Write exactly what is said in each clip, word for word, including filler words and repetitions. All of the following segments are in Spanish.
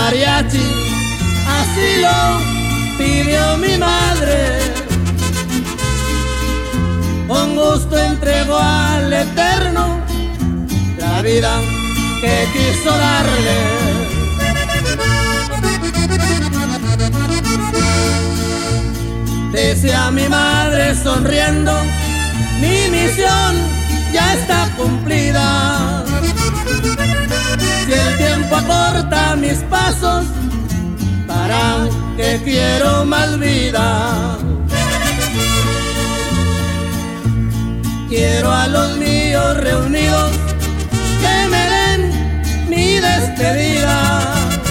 mariachi, así lo pidió mi madre. Con gusto entregó al Eterno la vida que quiso darle. Decía mi madre sonriendo, mi misión ya está cumplida. Si el tiempo acorta mis pasos, para que quiero más vida. Quiero a los míos reunidos que me den mi despedida,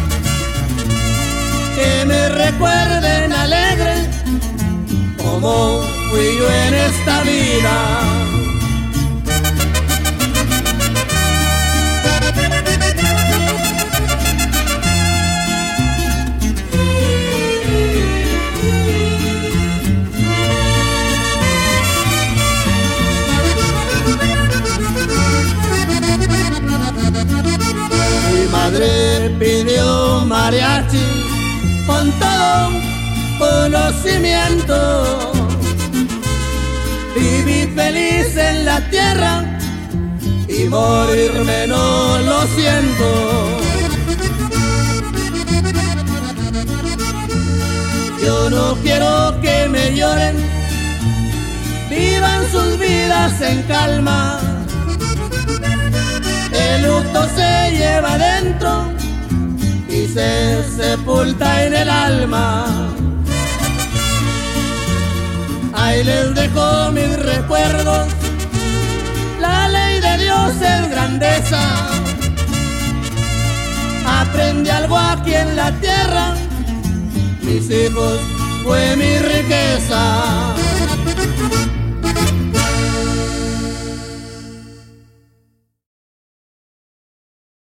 que me recuerden alegre como fui yo en esta vida. Mi madre pidió mariachi con todo conocimiento. Viví feliz en la tierra y morirme no lo siento. Yo no quiero que me lloren, vivan sus vidas en calma. El luto se lleva dentro y se sepulta en el alma. Ahí les dejo mis recuerdos, la ley de Dios es grandeza. Aprendí algo aquí en la tierra, mis hijos fue mi riqueza.